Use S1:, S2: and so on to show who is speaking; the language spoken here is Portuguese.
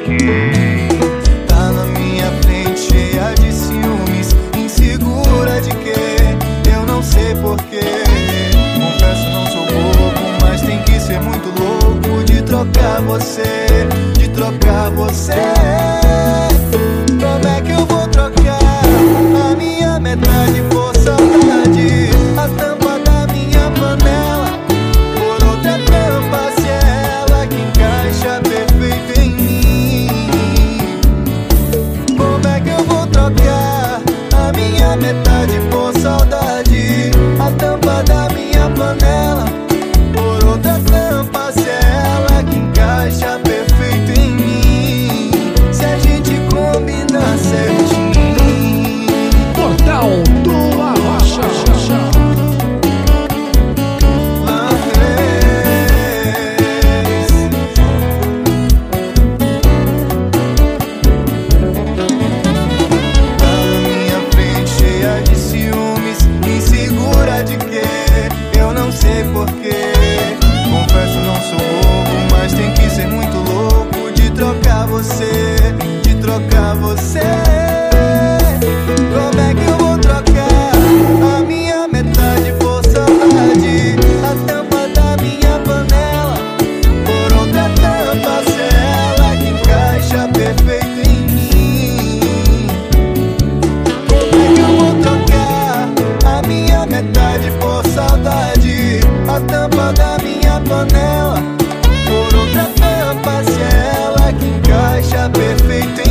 S1: Tá na minha frente cheia de ciúmes, insegura de quê? Eu não sei porquê. Confesso, não sou bobo, mas tem que ser muito louco de trocar você, de trocar você. Como é que eu vou trocar a minha metade por saudade? A tampa da minha panela por outra tampa, se é ela que encaixa perfeito em mim. Como é que eu vou trocar a minha metade por saudade? A tampa da minha panela por outra tampa, se é ela que encaixa perfeito em mim. Se a gente combinar certinho.
S2: Portal do Arrocha.
S1: Tá na minha frente cheia de ciúmes, insegura de quê? Eu não sei porquê. Confesso, não sou bobo, mas tem que ser muito louco de trocar você, de trocar você. Como é que eu vou trocar a minha metade por saudade? A tampa da minha panela por outra tampa, se é ela que encaixa perfeito em mim. Como é que eu vou trocar a minha metade por saudade? A tampa da minha panela por outra tampa, se é ela que encaixa perfeito